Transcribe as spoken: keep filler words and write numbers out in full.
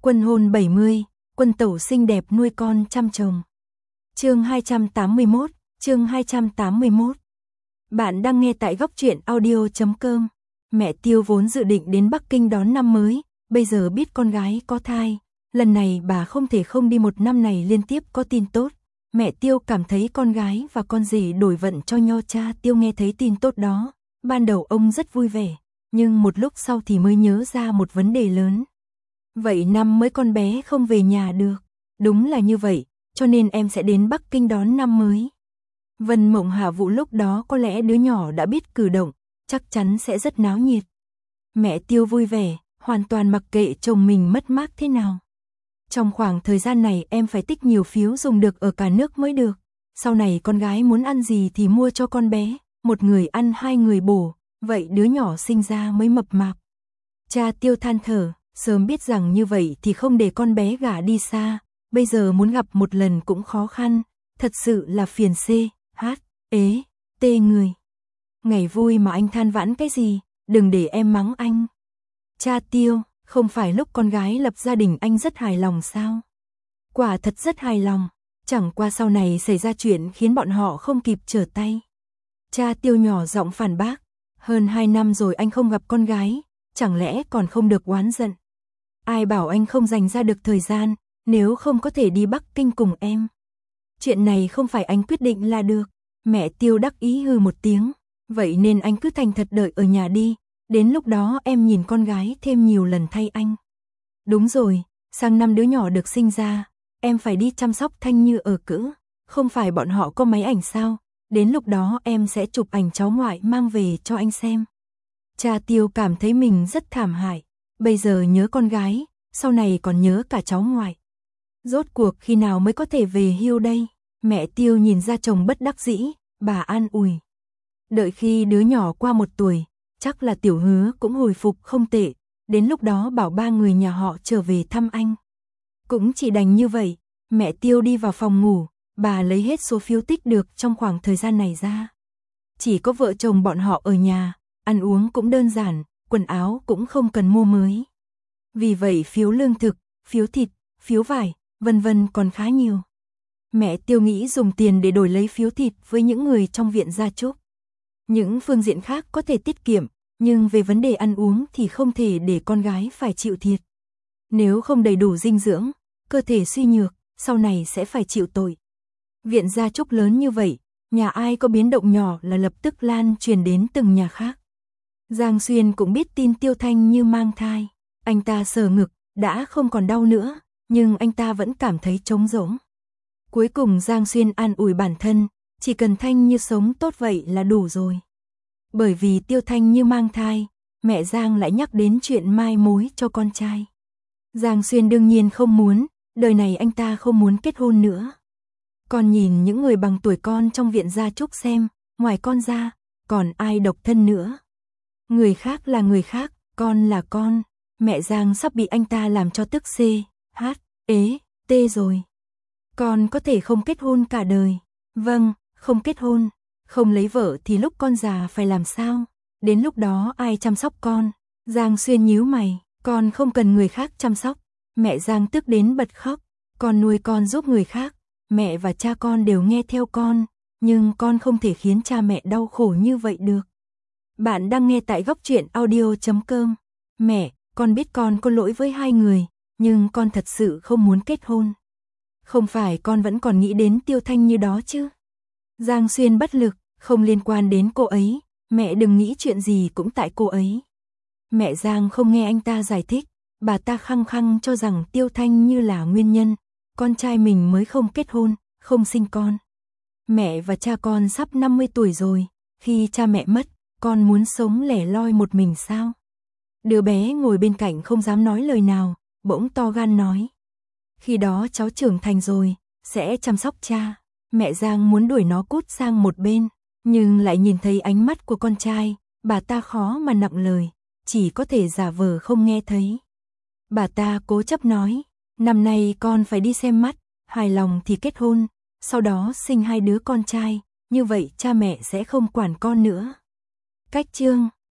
Quân hôn bảy mươi, quân tẩu xinh đẹp nuôi con chăm chồng. Chương hai trăm tám mươi mốt, chương hai trăm tám mươi mốt. Bạn đang nghe tại góc truyện audio chấm com. Mẹ Tiêu vốn dự định đến Bắc Kinh đón năm mới, bây giờ biết con gái có thai, lần này bà không thể không đi, một năm này liên tiếp có tin tốt. Mẹ Tiêu cảm thấy con gái và con rể đổi vận cho nho. Cha Tiêu nghe thấy tin tốt đó, ban đầu ông rất vui vẻ, nhưng một lúc sau thì mới nhớ ra một vấn đề lớn. Vậy năm mới con bé không về nhà được. Đúng là như vậy, cho nên em sẽ đến Bắc Kinh đón năm mới. Vân Mộng Hạ Vũ lúc đó có lẽ đứa nhỏ đã biết cử động, chắc chắn sẽ rất náo nhiệt. Mẹ Tiêu vui vẻ, hoàn toàn mặc kệ chồng mình mất mát thế nào. Trong khoảng thời gian này em phải tích nhiều phiếu dùng được ở cả nước mới được. Sau này con gái muốn ăn gì thì mua cho con bé, một người ăn hai người bổ, vậy đứa nhỏ sinh ra mới mập mạp. Cha Tiêu than thở, sớm biết rằng như vậy thì không để con bé gả đi xa, bây giờ muốn gặp một lần cũng khó khăn, thật sự là phiền c, h, ế, tê người. Ngày vui mà anh than vãn cái gì, đừng để em mắng anh. Cha Tiêu, không phải lúc con gái lập gia đình anh rất hài lòng sao? Quả thật rất hài lòng, chẳng qua sau này xảy ra chuyện khiến bọn họ không kịp trở tay. Cha Tiêu nhỏ giọng phản bác, hơn hai năm rồi anh không gặp con gái, chẳng lẽ còn không được oán giận? Ai bảo anh không dành ra được thời gian, nếu không có thể đi Bắc Kinh cùng em. Chuyện này không phải anh quyết định là được. Mẹ Tiêu đắc ý hừ một tiếng, vậy nên anh cứ thành thật đợi ở nhà đi, đến lúc đó em nhìn con gái thêm nhiều lần thay anh. Đúng rồi, sang năm đứa nhỏ được sinh ra, em phải đi chăm sóc Thanh Như ở cữ, không phải bọn họ có máy ảnh sao, đến lúc đó em sẽ chụp ảnh cháu ngoại mang về cho anh xem. Cha Tiêu cảm thấy mình rất thảm hại, bây giờ nhớ con gái, sau này còn nhớ cả cháu ngoại. Rốt cuộc khi nào mới có thể về hưu đây? Mẹ Tiêu nhìn ra chồng bất đắc dĩ, bà an ủi. Đợi khi đứa nhỏ qua một tuổi, chắc là Tiểu Hứa cũng hồi phục không tệ, đến lúc đó bảo ba người nhà họ trở về thăm anh. Cũng chỉ đành như vậy, mẹ Tiêu đi vào phòng ngủ, bà lấy hết số phiếu tích được trong khoảng thời gian này ra. Chỉ có vợ chồng bọn họ ở nhà, ăn uống cũng đơn giản, quần áo cũng không cần mua mới. Vì vậy phiếu lương thực, phiếu thịt, phiếu vải, vân vân còn khá nhiều. Mẹ Tiêu nghĩ dùng tiền để đổi lấy phiếu thịt với những người trong viện gia chúc. Những phương diện khác có thể tiết kiệm, nhưng về vấn đề ăn uống thì không thể để con gái phải chịu thiệt. Nếu không đầy đủ dinh dưỡng, cơ thể suy nhược, sau này sẽ phải chịu tội. Viện gia chúc lớn như vậy, nhà ai có biến động nhỏ là lập tức lan truyền đến từng nhà khác. Giang Xuyên cũng biết tin Tiêu Thanh Như mang thai, anh ta sờ ngực, đã không còn đau nữa, nhưng anh ta vẫn cảm thấy trống rỗng. Cuối cùng Giang Xuyên an ủi bản thân, chỉ cần Thanh Như sống tốt vậy là đủ rồi. Bởi vì Tiêu Thanh Như mang thai, mẹ Giang lại nhắc đến chuyện mai mối cho con trai. Giang Xuyên đương nhiên không muốn, đời này anh ta không muốn kết hôn nữa. Con nhìn những người bằng tuổi con trong viện gia chúc xem, ngoài con ra, còn ai độc thân nữa. Người khác là người khác, con là con. Mẹ Giang sắp bị anh ta làm cho tức c, h, ế, tê rồi. Con có thể không kết hôn cả đời. Vâng, không kết hôn, không lấy vợ thì lúc con già phải làm sao? Đến lúc đó ai chăm sóc con? Giang Xuyên nhíu mày, con không cần người khác chăm sóc. Mẹ Giang tức đến bật khóc, con nuôi con giúp người khác, mẹ và cha con đều nghe theo con, nhưng con không thể khiến cha mẹ đau khổ như vậy được. Bạn đang nghe tại góc truyện audio chấm com. Mẹ, con biết con có lỗi với hai người, nhưng con thật sự không muốn kết hôn. Không phải con vẫn còn nghĩ đến Tiêu Thanh Như đó chứ? Giang Xuyên bất lực, không liên quan đến cô ấy, mẹ đừng nghĩ chuyện gì cũng tại cô ấy. Mẹ Giang không nghe anh ta giải thích, bà ta khăng khăng cho rằng Tiêu Thanh Như là nguyên nhân, con trai mình mới không kết hôn, không sinh con. Mẹ và cha con sắp năm mươi tuổi rồi, khi cha mẹ mất, con muốn sống lẻ loi một mình sao? Đứa bé ngồi bên cạnh không dám nói lời nào, bỗng to gan nói. Khi đó cháu trưởng thành rồi, sẽ chăm sóc cha. Mẹ Giang muốn đuổi nó cút sang một bên, nhưng lại nhìn thấy ánh mắt của con trai, bà ta khó mà nặng lời, chỉ có thể giả vờ không nghe thấy. Bà ta cố chấp nói, năm nay con phải đi xem mắt, hài lòng thì kết hôn, sau đó sinh hai đứa con trai, như vậy cha mẹ sẽ không quản con nữa. Cách chương